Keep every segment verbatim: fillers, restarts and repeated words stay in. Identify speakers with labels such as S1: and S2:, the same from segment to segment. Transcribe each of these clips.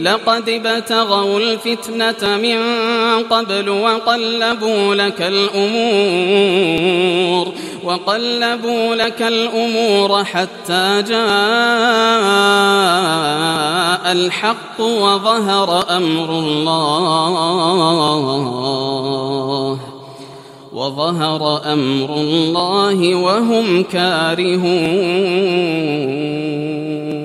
S1: لقد ابتغوا الفتنة من قبل وقلبوا لك الأمور وقلبوا لك الأمور حتى جاء الحق وظهر أمر الله وظهر أمر الله وهم كارهون.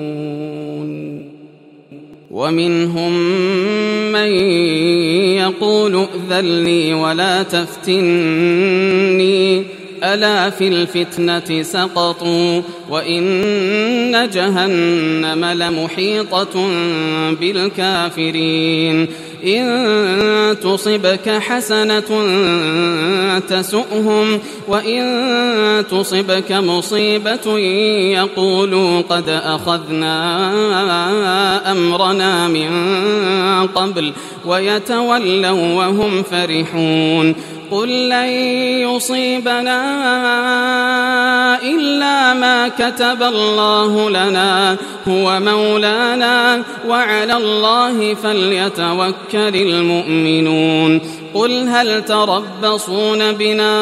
S1: ومنهم من يقول ائذن لي ولا تفتني ألا في الفتنة سقطوا وإن جهنم لمحيطة بالكافرين. إن تصبك حسنة تسؤهم وإن تصبك مصيبة يقولوا قد أخذنا أمرنا من قبل ويتولوا وهم فرحون. قل لن يصيبنا إلا ما كتب الله لنا هو مولانا وعلى الله فليتوكل المؤمنون. قل هل تربصون بنا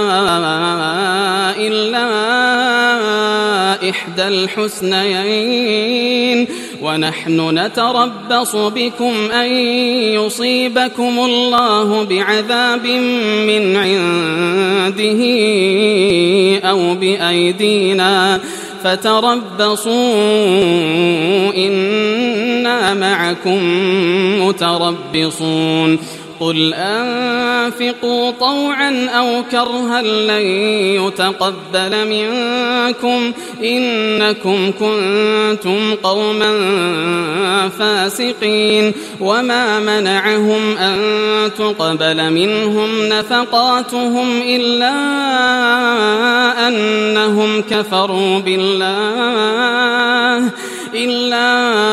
S1: إلا إحدى الحسنيين ونحن نتربص بكم أن يصيبكم الله بعذاب من عنده أو بأيدينا فتربصوا إنا معكم متربصون. قل أنفقوا طوعا أو كرها لن يتقبل منكم إنكم كنتم قوما فاسقين. وما منعهم أن تقبل منهم نفقاتهم إلا أنهم كفروا بالله إلا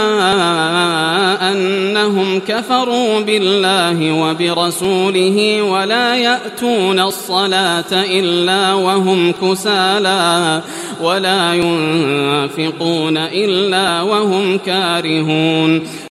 S1: أنهم كفروا بالله وبرسوله ولا يأتون الصلاة إلا وهم كسالى ولا ينفقون إلا وهم كارهون.